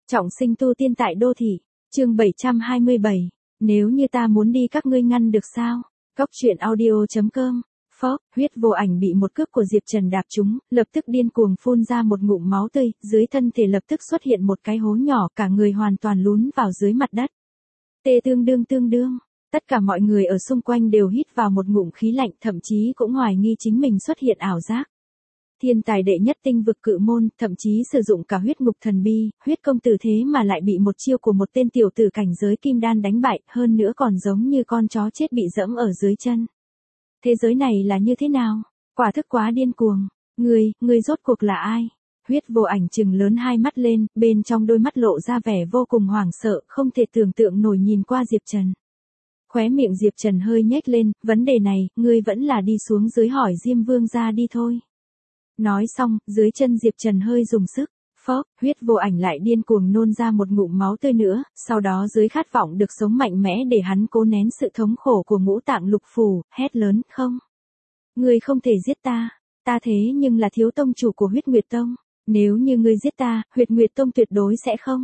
Trọng sinh tu tiên tại đô thị, chương 727, nếu như ta muốn đi các ngươi ngăn được sao? Cóc truyện audio.com. Phốc, huyết vô ảnh bị một cước của Diệp Trần đạp trúng, lập tức điên cuồng phun ra một ngụm máu tươi, dưới thân thể lập tức xuất hiện một cái hố nhỏ, cả người hoàn toàn lún vào dưới mặt đất. Tê tương đương, tất cả mọi người ở xung quanh đều hít vào một ngụm khí lạnh, thậm chí cũng hoài nghi chính mình xuất hiện ảo giác. Thiên tài đệ nhất tinh vực cự môn, thậm chí sử dụng cả huyết ngục thần bi, huyết công tử thế mà lại bị một chiêu của một tên tiểu tử cảnh giới kim đan đánh bại, hơn nữa còn giống như con chó chết bị dẫm ở dưới chân. Thế giới này là như thế nào? Quả thức quá điên cuồng. Ngươi rốt cuộc là ai? Huyết vô ảnh trừng lớn hai mắt lên, bên trong đôi mắt lộ ra vẻ vô cùng hoảng sợ, không thể tưởng tượng nổi nhìn qua Diệp Trần. Khóe miệng Diệp Trần hơi nhếch lên, vấn đề này, ngươi vẫn là đi xuống dưới hỏi Diêm Vương ra đi thôi. Nói xong, dưới chân Diệp Trần hơi dùng sức, phốc, huyết vô ảnh lại điên cuồng nôn ra một ngụm máu tươi nữa, sau đó dưới khát vọng được sống mạnh mẽ để hắn cố nén sự thống khổ của ngũ tạng lục phủ, hét lớn, không. Ngươi không thể giết ta thế nhưng là thiếu tông chủ của huyết nguyệt tông, nếu như ngươi giết ta, huyết nguyệt tông tuyệt đối sẽ không.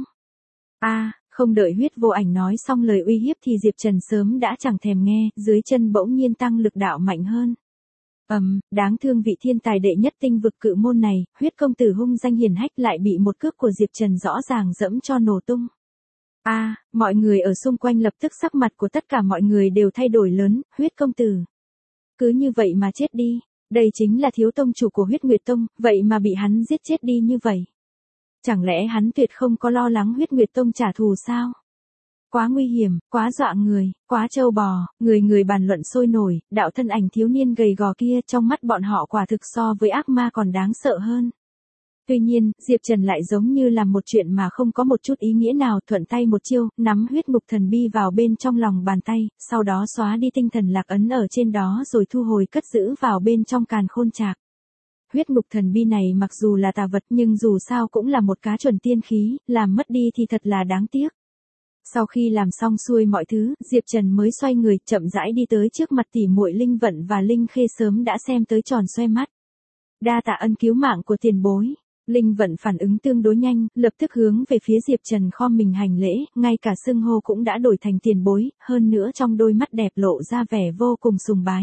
Không đợi huyết vô ảnh nói xong lời uy hiếp thì Diệp Trần sớm đã chẳng thèm nghe, dưới chân bỗng nhiên tăng lực đạo mạnh hơn. Đáng thương vị thiên tài đệ nhất tinh vực cự môn này, huyết công tử hung danh hiển hách lại bị một cước của Diệp Trần rõ ràng dẫm cho nổ tung. Mọi người ở xung quanh lập tức sắc mặt của tất cả mọi người đều thay đổi lớn, huyết công tử. Cứ như vậy mà chết đi, đây chính là thiếu tông chủ của huyết nguyệt tông, vậy mà bị hắn giết chết đi như vậy. Chẳng lẽ hắn tuyệt không có lo lắng huyết nguyệt tông trả thù sao? Quá nguy hiểm, quá dọa người, quá trâu bò, người bàn luận sôi nổi, đạo thân ảnh thiếu niên gầy gò kia trong mắt bọn họ quả thực so với ác ma còn đáng sợ hơn. Tuy nhiên, Diệp Trần lại giống như làm một chuyện mà không có một chút ý nghĩa nào, thuận tay một chiêu, nắm huyết ngục thần bi vào bên trong lòng bàn tay, sau đó xóa đi tinh thần lạc ấn ở trên đó rồi thu hồi cất giữ vào bên trong càn khôn trạc. Huyết ngục thần bi này mặc dù là tà vật nhưng dù sao cũng là một cá chuẩn tiên khí, làm mất đi thì thật là đáng tiếc. Sau khi làm xong xuôi mọi thứ, Diệp Trần mới xoay người, chậm rãi đi tới trước mặt tỉ muội Linh Vận và Linh Khê sớm đã xem tới tròn xoe mắt. Đa tạ ân cứu mạng của tiền bối. Linh Vận phản ứng tương đối nhanh, lập tức hướng về phía Diệp Trần khom mình hành lễ, ngay cả xưng hô cũng đã đổi thành tiền bối, hơn nữa trong đôi mắt đẹp lộ ra vẻ vô cùng sùng bái.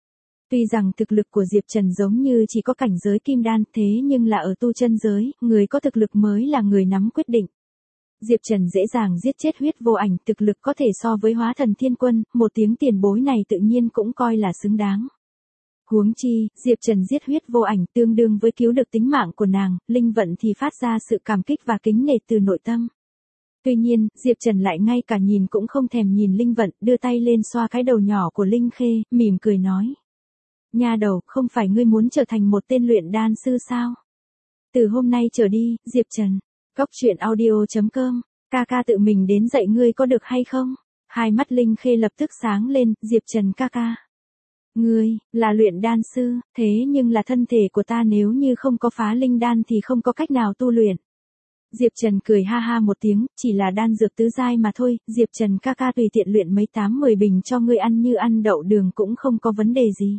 Tuy rằng thực lực của Diệp Trần giống như chỉ có cảnh giới kim đan, thế nhưng là ở tu chân giới, người có thực lực mới là người nắm quyết định. Diệp Trần dễ dàng giết chết huyết vô ảnh, thực lực có thể so với hóa thần thiên quân, một tiếng tiền bối này tự nhiên cũng coi là xứng đáng. Huống chi, Diệp Trần giết huyết vô ảnh tương đương với cứu được tính mạng của nàng, Linh Vận thì phát ra sự cảm kích và kính nể từ nội tâm. Tuy nhiên, Diệp Trần lại ngay cả nhìn cũng không thèm nhìn Linh Vận, đưa tay lên xoa cái đầu nhỏ của Linh Khê, mỉm cười nói. Nha đầu, không phải ngươi muốn trở thành một tên luyện đan sư sao? Từ hôm nay trở đi, Diệp Trần. Cóc truyện audio.com, ca tự mình đến dạy ngươi có được hay không? Hai mắt Linh Khê lập tức sáng lên, Diệp Trần ca. Ngươi, là luyện đan sư, thế nhưng là thân thể của ta nếu như không có phá linh đan thì không có cách nào tu luyện. Diệp Trần cười ha ha một tiếng, chỉ là đan dược tứ giai mà thôi, Diệp Trần ca tùy tiện luyện mấy 8-10 bình cho ngươi ăn như ăn đậu đường cũng không có vấn đề gì.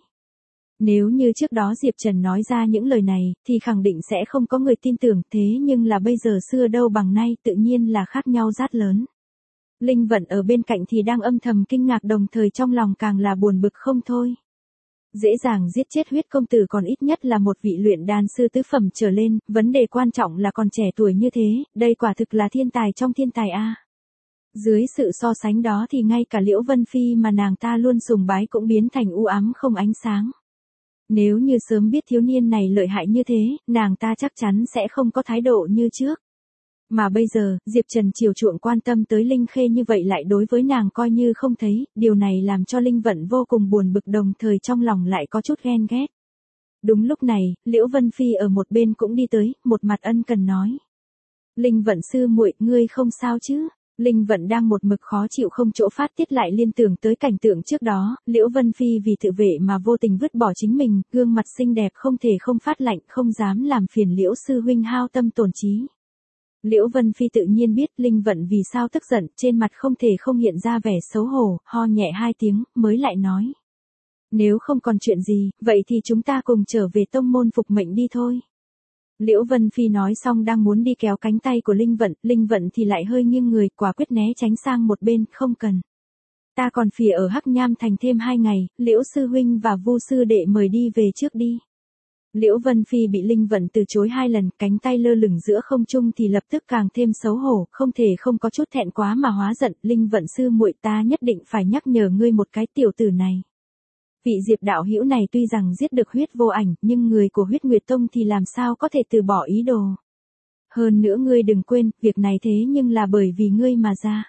Nếu như trước đó Diệp Trần nói ra những lời này, thì khẳng định sẽ không có người tin tưởng, thế nhưng là bây giờ xưa đâu bằng nay, tự nhiên là khác nhau rát lớn. Linh Vận ở bên cạnh thì đang âm thầm kinh ngạc, đồng thời trong lòng càng là buồn bực không thôi. Dễ dàng giết chết huyết công tử còn ít nhất là một vị luyện đan sư tứ phẩm trở lên, vấn đề quan trọng là còn trẻ tuổi như thế, đây quả thực là thiên tài trong thiên tài a. Dưới sự so sánh đó thì ngay cả Liễu Vân Phi mà nàng ta luôn sùng bái cũng biến thành u ám không ánh sáng. Nếu như sớm biết thiếu niên này lợi hại như thế, nàng ta chắc chắn sẽ không có thái độ như trước. Mà bây giờ, Diệp Trần chiều chuộng quan tâm tới Linh Khê như vậy lại đối với nàng coi như không thấy, điều này làm cho Linh Vận vô cùng buồn bực, đồng thời trong lòng lại có chút ghen ghét. Đúng lúc này, Liễu Vân Phi ở một bên cũng đi tới, một mặt ân cần nói. Linh Vận sư muội, ngươi không sao chứ? Linh Vận đang một mực khó chịu không chỗ phát tiết lại liên tưởng tới cảnh tượng trước đó, Liễu Vân Phi vì tự vệ mà vô tình vứt bỏ chính mình, gương mặt xinh đẹp không thể không phát lạnh, không dám làm phiền Liễu sư huynh hao tâm tổn trí. Liễu Vân Phi tự nhiên biết Linh Vận vì sao tức giận, trên mặt không thể không hiện ra vẻ xấu hổ, ho nhẹ hai tiếng, mới lại nói. Nếu không còn chuyện gì, vậy thì chúng ta cùng trở về tông môn phục mệnh đi thôi. Liễu Vân Phi nói xong đang muốn đi kéo cánh tay của Linh Vận thì lại hơi nghiêng người, quả quyết né tránh sang một bên, không cần. Ta còn phì ở Hắc Nham Thành thêm 2 ngày, Liễu sư huynh và Vu sư đệ mời đi về trước đi. Liễu Vân Phi bị Linh Vận từ chối 2 lần, cánh tay lơ lửng giữa không trung thì lập tức càng thêm xấu hổ, không thể không có chút thẹn quá mà hóa giận. Linh Vận sư muội, ta nhất định phải nhắc nhở ngươi một cái, tiểu tử này. Vị Diệp đạo hữu này tuy rằng giết được Huyết Vô Ảnh, nhưng người của Huyết Nguyệt Tông thì làm sao có thể từ bỏ ý đồ. Hơn nữa ngươi đừng quên, việc này thế nhưng là bởi vì ngươi mà ra.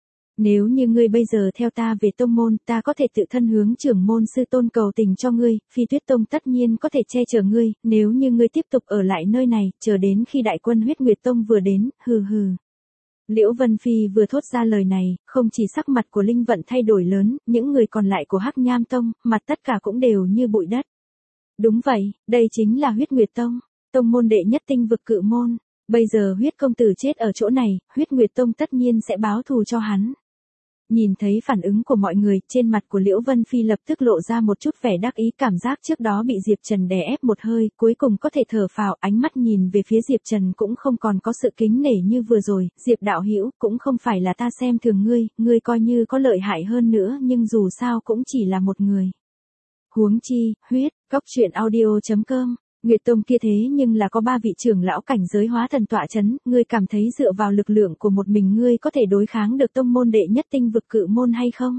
Nếu như ngươi bây giờ theo ta về tông môn, ta có thể tự thân hướng trưởng môn sư tôn cầu tình cho ngươi, Phi Tuyết Tông tất nhiên có thể che chở ngươi, nếu như ngươi tiếp tục ở lại nơi này, chờ đến khi đại quân Huyết Nguyệt Tông vừa đến, hừ hừ. Liễu Vân Phi vừa thốt ra lời này, không chỉ sắc mặt của Linh Vận thay đổi lớn, những người còn lại của Hắc Nham Tông, mặt tất cả cũng đều như bụi đất. Đúng vậy, đây chính là Huyết Nguyệt Tông, tông môn đệ nhất tinh vực cự môn. Bây giờ Huyết công tử chết ở chỗ này, Huyết Nguyệt Tông tất nhiên sẽ báo thù cho hắn. Nhìn thấy phản ứng của mọi người, trên mặt của Liễu Vân Phi lập tức lộ ra một chút vẻ đắc ý, cảm giác trước đó bị Diệp Trần đè ép một hơi, cuối cùng có thể thở phào, ánh mắt nhìn về phía Diệp Trần cũng không còn có sự kính nể như vừa rồi. Diệp đạo hữu, cũng không phải là ta xem thường ngươi coi như có lợi hại hơn nữa nhưng dù sao cũng chỉ là một người. Huống chi, huyết, cóc.audio.com. Nguyệt Tông kia thế nhưng là có 3 vị trưởng lão cảnh giới hóa thần tọa chấn, ngươi cảm thấy dựa vào lực lượng của một mình ngươi có thể đối kháng được tông môn đệ nhất tinh vực cự môn hay không?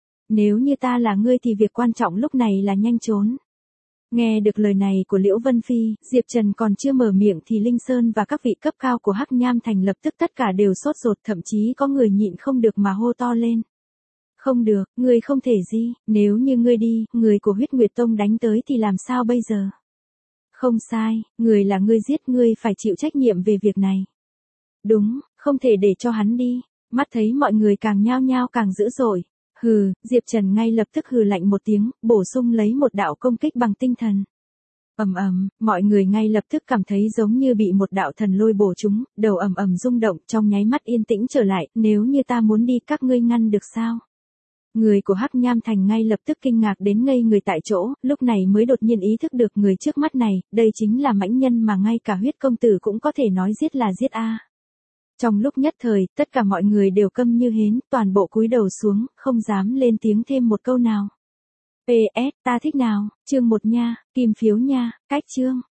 Nếu như ta là ngươi thì việc quan trọng lúc này là nhanh trốn. Nghe được lời này của Liễu Vân Phi, Diệp Trần còn chưa mở miệng thì Linh Sơn và các vị cấp cao của Hắc Nham Thành lập tức tất cả đều sốt ruột, thậm chí có người nhịn không được mà hô to lên. Không được, ngươi không thể gì, nếu như ngươi đi, người của Huyết Nguyệt Tông đánh tới thì làm sao bây giờ? Không sai, người là ngươi giết, ngươi phải chịu trách nhiệm về việc này. Đúng, không thể để cho hắn đi. Mắt thấy mọi người càng nhao nhao càng dữ dội. Hừ, Diệp Trần ngay lập tức hừ lạnh một tiếng, bổ sung lấy một đạo công kích bằng tinh thần. Ầm ầm, mọi người ngay lập tức cảm thấy giống như bị một đạo thần lôi bổ trúng, đầu ầm ầm rung động, trong nháy mắt yên tĩnh trở lại, nếu như ta muốn đi các ngươi ngăn được sao? Người của Hắc Nham Thành ngay lập tức kinh ngạc đến ngây người tại chỗ, lúc này mới đột nhiên ý thức được người trước mắt này, đây chính là mãnh nhân mà ngay cả Huyết công tử cũng có thể nói giết là giết a. Trong lúc nhất thời, tất cả mọi người đều câm như hến, toàn bộ cúi đầu xuống, không dám lên tiếng thêm một câu nào. PS, ta thích nào, chương 1 nha, kim phiếu nha, cách chương.